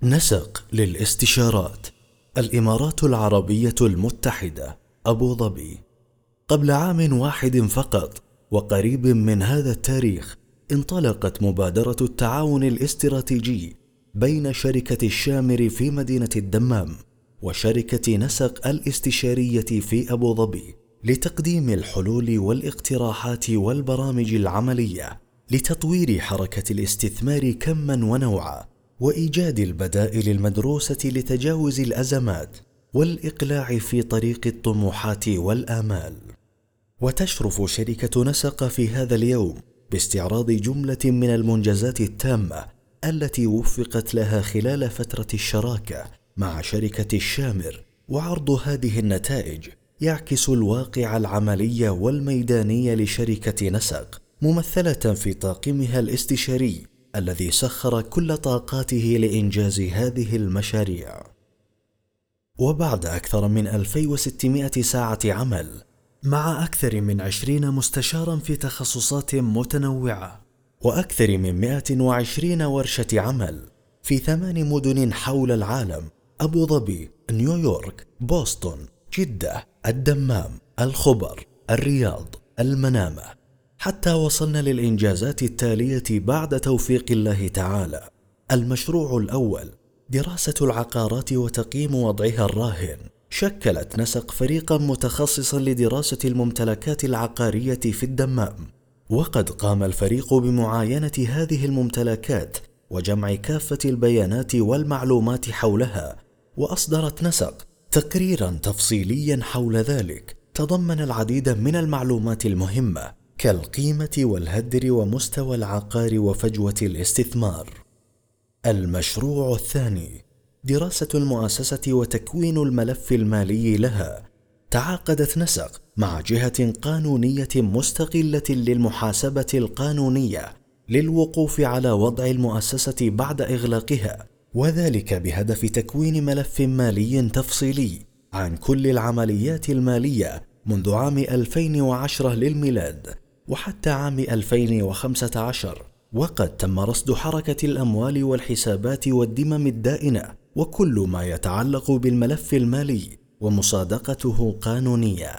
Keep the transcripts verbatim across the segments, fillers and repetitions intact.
نسق للاستشارات. الإمارات العربية المتحدة، أبو ظبي. قبل عام واحد فقط وقريب من هذا التاريخ انطلقت مبادرة التعاون الاستراتيجي بين شركة الشامر في مدينة الدمام وشركة نسق الاستشارية في أبو ظبي لتقديم الحلول والاقتراحات والبرامج العملية لتطوير حركة الاستثمار كماً ونوعاً، وإيجاد البدائل المدروسة لتجاوز الأزمات والإقلاع في طريق الطموحات والآمال. وتشرف شركة نسق في هذا اليوم باستعراض جملة من المنجزات التامة التي وفقت لها خلال فترة الشراكة مع شركة الشامر، وعرض هذه النتائج يعكس الواقع العملي والميداني لشركة نسق، ممثلة في طاقمها الاستشاري الذي سخر كل طاقاته لإنجاز هذه المشاريع. وبعد أكثر من ألفين وستمائة ساعة عمل مع أكثر من عشرين مستشارا في تخصصات متنوعة وأكثر من مئة وعشرين ورشة عمل في ثمان مدن حول العالم: أبو ظبي، نيويورك، بوسطن، جدة، الدمام، الخبر، الرياض، المنامة، حتى وصلنا للإنجازات التالية بعد توفيق الله تعالى. المشروع الأول: دراسة العقارات وتقييم وضعها الراهن. شكلت نسق فريقا متخصصا لدراسة الممتلكات العقارية في الدمام، وقد قام الفريق بمعاينة هذه الممتلكات وجمع كافة البيانات والمعلومات حولها، وأصدرت نسق تقريرا تفصيليا حول ذلك تضمن العديد من المعلومات المهمة كالقيمة والهدر ومستوى العقار وفجوة الاستثمار. المشروع الثاني: دراسة المؤسسة وتكوين الملف المالي لها. تعاقدت نسق مع جهة قانونية مستقلة للمحاسبة القانونية للوقوف على وضع المؤسسة بعد إغلاقها، وذلك بهدف تكوين ملف مالي تفصيلي عن كل العمليات المالية منذ عام ألفين وعشرة للميلاد وحتى عام ألفين وخمسة عشر، وقد تم رصد حركة الأموال والحسابات والدمم الدائنة وكل ما يتعلق بالملف المالي ومصادقته قانونية.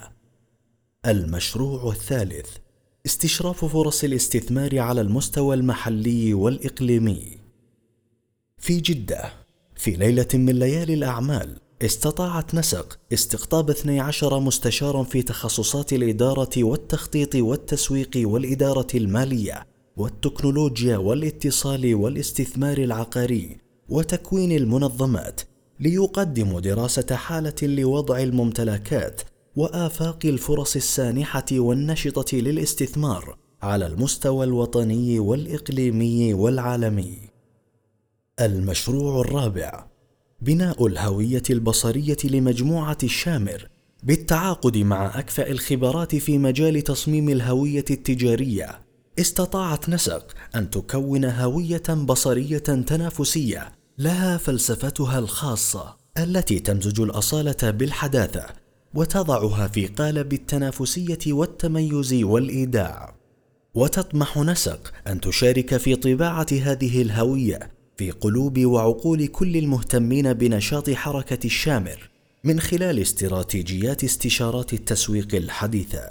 المشروع الثالث: استشراف فرص الاستثمار على المستوى المحلي والإقليمي. في جدة، في ليلة من ليالي الأعمال، استطاعت نسق استقطاب اثني عشر مستشارا في تخصصات الإدارة والتخطيط والتسويق والإدارة المالية والتكنولوجيا والاتصال والاستثمار العقاري وتكوين المنظمات، ليقدموا دراسة حالة لوضع الممتلكات وآفاق الفرص السانحة والنشطة للاستثمار على المستوى الوطني والإقليمي والعالمي. المشروع الرابع: بناء الهوية البصرية لمجموعة الشامر بالتعاقد مع أكفأ الخبرات في مجال تصميم الهوية التجارية. استطاعت نسق أن تكون هوية بصرية تنافسية لها فلسفتها الخاصة التي تمزج الأصالة بالحداثة وتضعها في قالب التنافسية والتميز والإيداع. وتطمح نسق أن تشارك في طباعة هذه الهوية في قلوب وعقول كل المهتمين بنشاط حركة الشامر من خلال استراتيجيات استشارات التسويق الحديثة.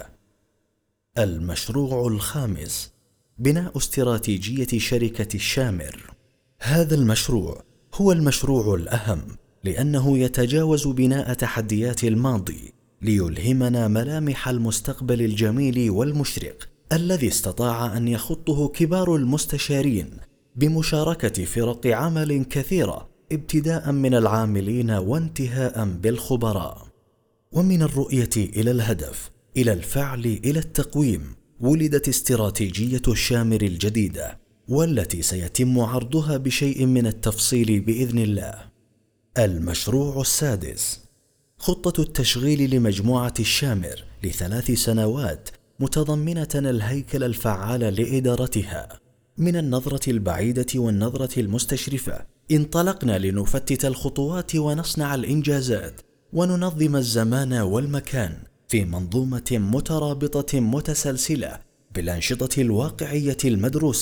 المشروع الخامس: بناء استراتيجية شركة الشامر. هذا المشروع هو المشروع الأهم لأنه يتجاوز بناء تحديات الماضي ليلهمنا ملامح المستقبل الجميل والمشرق الذي استطاع أن يخطه كبار المستشارين بمشاركة فرق عمل كثيرة، ابتداء من العاملين وانتهاء بالخبراء. ومن الرؤية إلى الهدف إلى الفعل إلى التقويم ولدت استراتيجية الشامر الجديدة، والتي سيتم عرضها بشيء من التفصيل بإذن الله. المشروع السادس: خطة التشغيل لمجموعة الشامر لثلاث سنوات، متضمنة الهيكل الفعال لإدارتها. من النظرة البعيدة والنظرة المستشرفة انطلقنا لنفتت الخطوات ونصنع الإنجازات وننظم الزمان والمكان في منظومة مترابطة متسلسلة بالأنشطة الواقعية المدروسة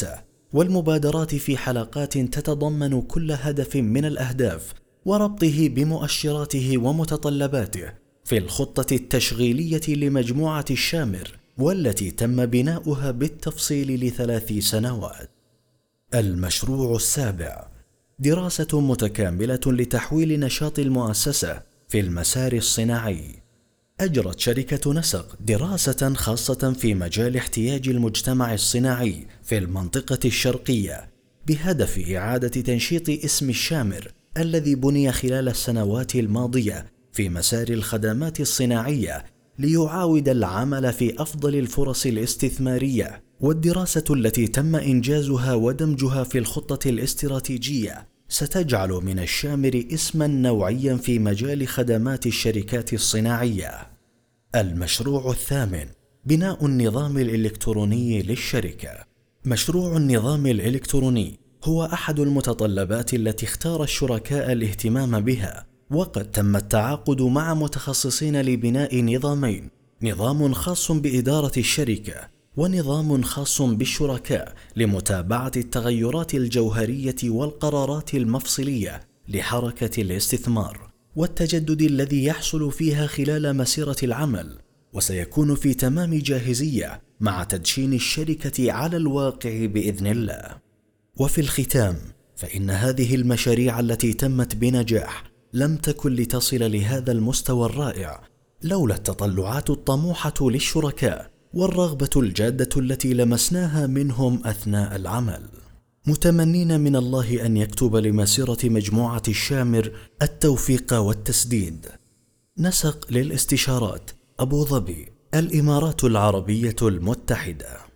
والمبادرات في حلقات تتضمن كل هدف من الأهداف وربطه بمؤشراته ومتطلباته في الخطة التشغيلية لمجموعة الشامر، والتي تم بناؤها بالتفصيل لثلاث سنوات. المشروع السابع: دراسة متكاملة لتحويل نشاط المؤسسة في المسار الصناعي. أجرت شركة نسق دراسة خاصة في مجال احتياج المجتمع الصناعي في المنطقة الشرقية بهدف إعادة تنشيط اسم الشامر الذي بني خلال السنوات الماضية في مسار الخدمات الصناعية ليعاود العمل في أفضل الفرص الاستثمارية. والدراسة التي تم إنجازها ودمجها في الخطة الاستراتيجية ستجعل من الشامر اسما نوعيا في مجال خدمات الشركات الصناعية. المشروع الثامن: بناء النظام الإلكتروني للشركة. مشروع النظام الإلكتروني هو أحد المتطلبات التي اختار الشركاء الاهتمام بها، وقد تم التعاقد مع متخصصين لبناء نظامين: نظام خاص بإدارة الشركة ونظام خاص بالشركاء لمتابعة التغيرات الجوهرية والقرارات المفصلية لحركة الاستثمار والتجدد الذي يحصل فيها خلال مسيرة العمل، وسيكون في تمام جاهزية مع تدشين الشركة على الواقع بإذن الله. وفي الختام، فإن هذه المشاريع التي تمت بنجاح لم تكن لتصل لهذا المستوى الرائع لولا التطلعات الطموحة للشركاء والرغبة الجادة التي لمسناها منهم أثناء العمل، متمنين من الله أن يكتب لمسيرة مجموعة الشامر التوفيق والتسديد. نسق للاستشارات، أبو ظبي، الإمارات العربية المتحدة.